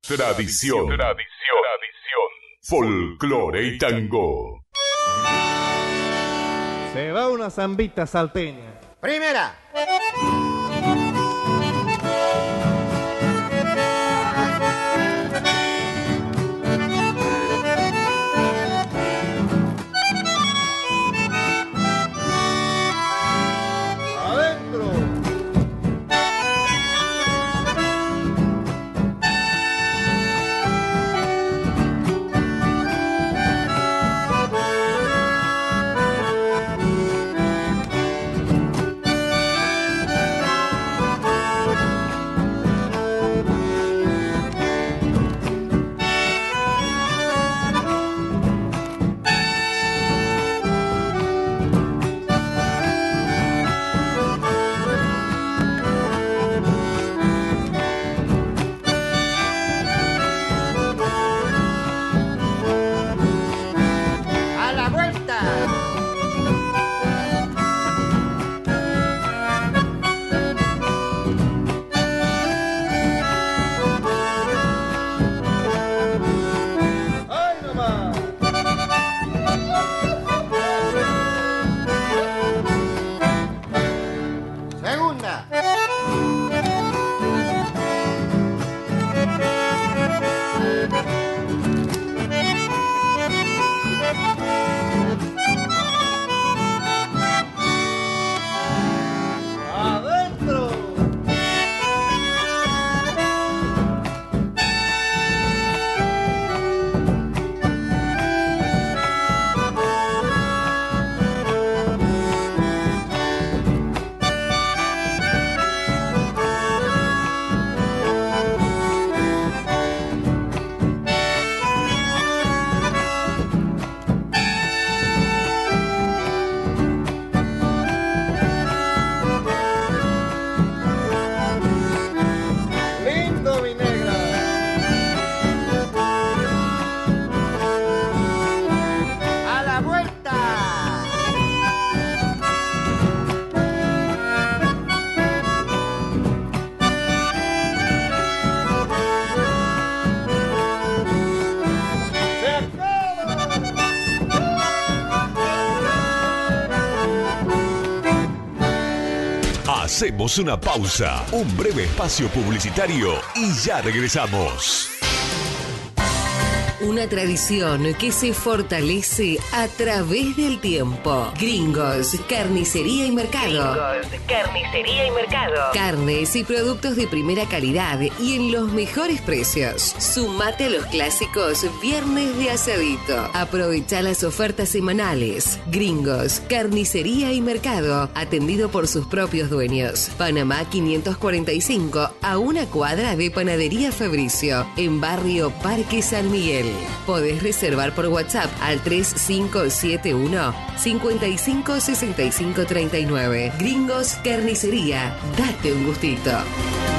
Tradición. Folclore y tango. Se va una zambita salteña. Primera. Hacemos una pausa, un breve espacio publicitario y ya regresamos. Una tradición que se fortalece a través del tiempo. Gringos, carnicería y mercado. Carnes y productos de primera calidad y en los mejores precios. Sumate a los clásicos Viernes de Asadito. Aprovecha las ofertas semanales. Gringos, carnicería y mercado. Atendido por sus propios dueños. Panamá 545, a una cuadra de Panadería Fabricio, en barrio Parque San Miguel. Podés reservar por WhatsApp al 3571 556539. Gringos Carnicería, date un gustito.